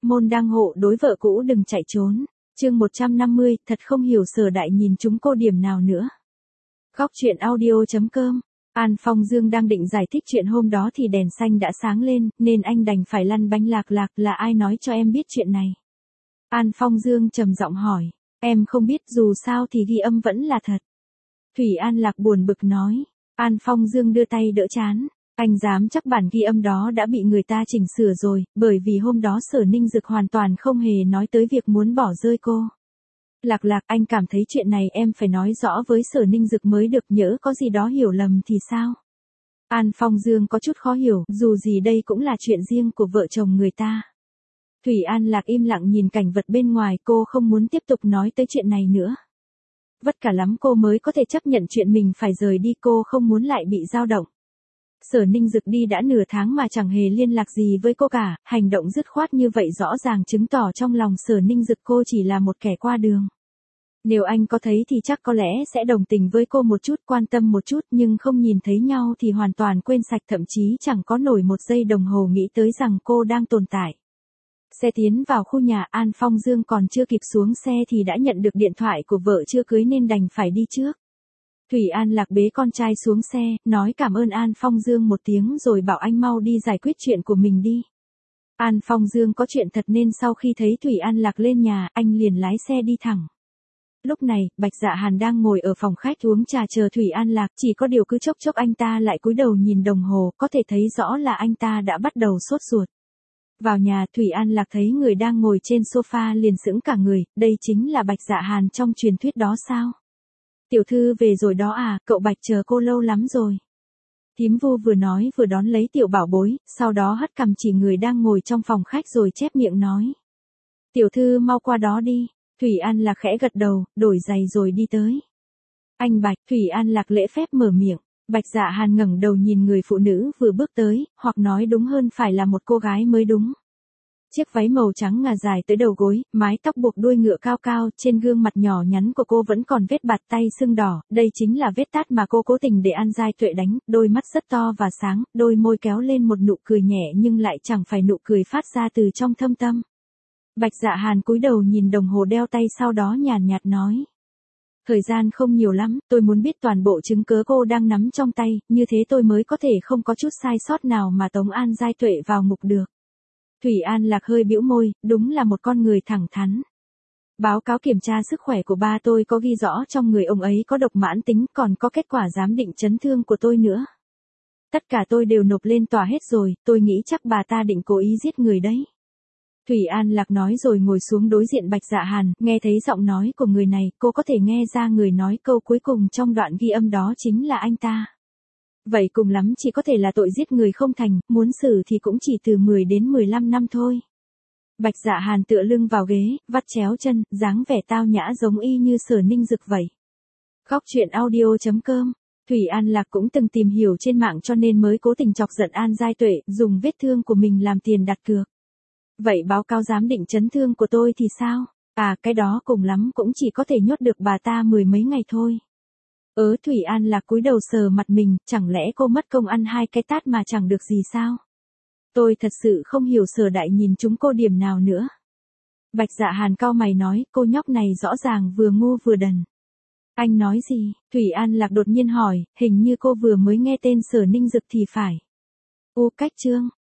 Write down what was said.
môn đăng hộ đối vợ cũ đừng chạy trốn. Chương 150, thật không hiểu Sở Đại nhìn chúng cô điểm nào nữa. Góc truyện audio.com. An Phong Dương đang định giải thích chuyện hôm đó thì đèn xanh đã sáng lên, nên anh đành phải lăn bánh lạc lạc. Là ai nói cho em biết chuyện này? An Phong Dương trầm giọng hỏi. Em không biết, dù sao thì ghi âm vẫn là thật. Thủy An Lạc buồn bực nói. An Phong Dương đưa tay đỡ trán. Anh dám chắc bản ghi âm đó đã bị người ta chỉnh sửa rồi, bởi vì hôm đó Sở Ninh Dực hoàn toàn không hề nói tới việc muốn bỏ rơi cô. Lạc Lạc, anh cảm thấy chuyện này em phải nói rõ với Sở Ninh Dực mới được, nhỡ có gì đó hiểu lầm thì sao? An Phong Dương có chút khó hiểu, dù gì đây cũng là chuyện riêng của vợ chồng người ta. Thủy An Lạc im lặng nhìn cảnh vật bên ngoài, cô không muốn tiếp tục nói tới chuyện này nữa. Vất cả lắm cô mới có thể chấp nhận chuyện mình phải rời đi, cô không muốn lại bị dao động. Sở Ninh Dực đi đã nửa tháng mà chẳng hề liên lạc gì với cô cả, hành động dứt khoát như vậy rõ ràng chứng tỏ trong lòng Sở Ninh Dực cô chỉ là một kẻ qua đường. Nếu anh có thấy thì chắc có lẽ sẽ đồng tình với cô một chút, quan tâm một chút, nhưng không nhìn thấy nhau thì hoàn toàn quên sạch, thậm chí chẳng có nổi một giây đồng hồ nghĩ tới rằng cô đang tồn tại. Xe tiến vào khu nhà, An Phong Dương còn chưa kịp xuống xe thì đã nhận được điện thoại của vợ chưa cưới nên đành phải đi trước. Thủy An Lạc bế con trai xuống xe, nói cảm ơn An Phong Dương một tiếng rồi bảo anh mau đi giải quyết chuyện của mình đi. An Phong Dương có chuyện thật nên sau khi thấy Thủy An Lạc lên nhà, anh liền lái xe đi thẳng. Lúc này, Bạch Dạ Hàn đang ngồi ở phòng khách uống trà chờ Thủy An Lạc, chỉ có điều cứ chốc chốc anh ta lại cúi đầu nhìn đồng hồ, có thể thấy rõ là anh ta đã bắt đầu sốt ruột. Vào nhà, Thủy An Lạc thấy người đang ngồi trên sofa liền sững cả người, đây chính là Bạch Dạ Hàn trong truyền thuyết đó sao? Tiểu thư về rồi đó à, cậu Bạch chờ cô lâu lắm rồi. Thím Vu vừa nói vừa đón lấy tiểu bảo bối, sau đó hất cằm chỉ người đang ngồi trong phòng khách rồi chép miệng nói. Tiểu thư mau qua đó đi. Thủy An Lạc khẽ gật đầu, đổi giày rồi đi tới. Anh Bạch, Thủy An Lạc lễ phép mở miệng. Bạch Dạ Hàn ngẩng đầu nhìn người phụ nữ vừa bước tới, hoặc nói đúng hơn phải là một cô gái mới đúng. Chiếc váy màu trắng ngà dài tới đầu gối, mái tóc buộc đuôi ngựa cao cao, trên gương mặt nhỏ nhắn của cô vẫn còn vết bạt tay sưng đỏ, đây chính là vết tát mà cô cố tình để An Giai Tuệ đánh, đôi mắt rất to và sáng, đôi môi kéo lên một nụ cười nhẹ nhưng lại chẳng phải nụ cười phát ra từ trong thâm tâm. Bạch Dạ Hàn cúi đầu nhìn đồng hồ đeo tay sau đó nhàn nhạt nói. Thời gian không nhiều lắm, tôi muốn biết toàn bộ chứng cớ cô đang nắm trong tay, như thế tôi mới có thể không có chút sai sót nào mà tống An Giai Tuệ vào ngục được. Thủy An Lạc hơi bĩu môi, đúng là một con người thẳng thắn. Báo cáo kiểm tra sức khỏe của ba tôi có ghi rõ trong người ông ấy có độc mãn tính, còn có kết quả giám định chấn thương của tôi nữa. Tất cả tôi đều nộp lên tòa hết rồi, tôi nghĩ chắc bà ta định cố ý giết người đấy. Thủy An Lạc nói rồi ngồi xuống đối diện Bạch Dạ Hàn, nghe thấy giọng nói của người này, cô có thể nghe ra người nói câu cuối cùng trong đoạn ghi âm đó chính là anh ta. Vậy cùng lắm chỉ có thể là tội giết người không thành, muốn xử thì cũng chỉ từ 10 đến 15 năm thôi. Bạch Dạ Hàn tựa lưng vào ghế, vắt chéo chân, dáng vẻ tao nhã giống y như Sở Ninh Dực vậy. Góc truyện audio.com. Thủy An Lạc cũng từng tìm hiểu trên mạng cho nên mới cố tình chọc giận An Giai Tuệ, dùng vết thương của mình làm tiền đặt cược. Vậy báo cáo giám định chấn thương của tôi thì sao? À, cái đó cùng lắm cũng chỉ có thể nhốt được bà ta 10 mấy ngày thôi. Thủy An Lạc cúi đầu sờ mặt mình, chẳng lẽ cô mất công ăn 2 cái tát mà chẳng được gì sao? Tôi thật sự không hiểu Sở Đại nhìn chúng cô điểm nào nữa. Bạch Dạ Hàn cau mày nói, cô nhóc này rõ ràng vừa ngu vừa đần. Anh nói gì? Thủy An Lạc đột nhiên hỏi, hình như cô vừa mới nghe tên Sở Ninh Dực thì phải. Cách chương.